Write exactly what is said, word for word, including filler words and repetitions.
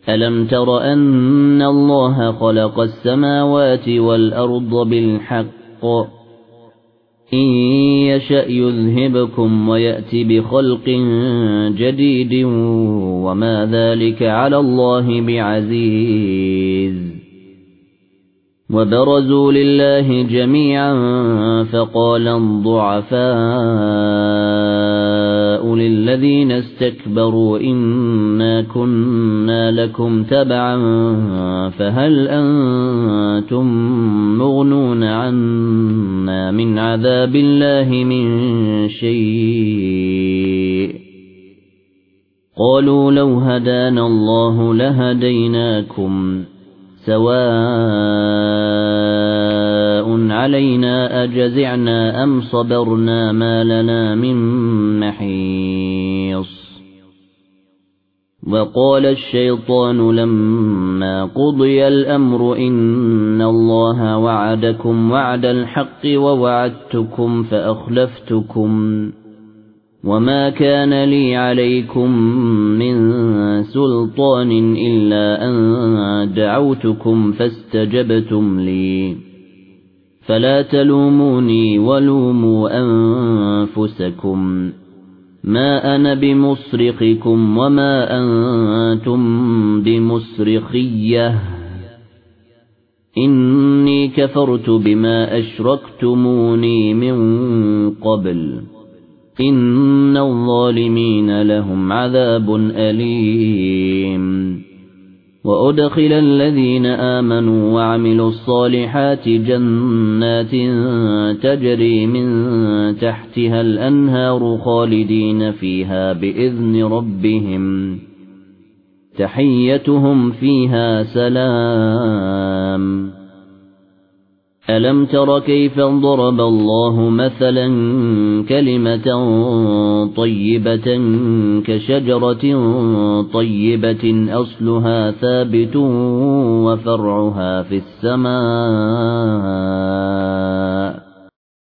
ألم تر أن الله خلق السماوات والأرض بالحق إن يشأ يذهبكم ويأتي بخلق جديد وما ذلك على الله بعزيز وبرزوا لله جميعا فقال الضعفاء للذين استكبروا إنا كنا لكم تبعا فهل أنتم مغنون عنا من عذاب الله من شيء قالوا لو هدانا الله لهديناكم سواء علينا أجزعنا أم صبرنا ما لنا من محيص وقال الشيطان لما قضي الأمر إن الله وعدكم وعد الحق ووعدتكم فأخلفتكم وما كان لي عليكم من سلطان إلا أن دعوتكم فاستجبتم لي فلا تلوموني ولوموا أنفسكم ما أنا بمصرخكم وما أنتم بمصرخية إني كفرت بما أشركتموني من قبل إن الظالمين لهم عذاب أليم وأدخل الذين آمنوا وعملوا الصالحات جنات تجري من تحتها الأنهار خالدين فيها بإذن ربهم تحيتهم فيها سلام ألم تر كيف ضرب الله مثلا كلمة طيبة كشجرة طيبة أصلها ثابت وفرعها في السماء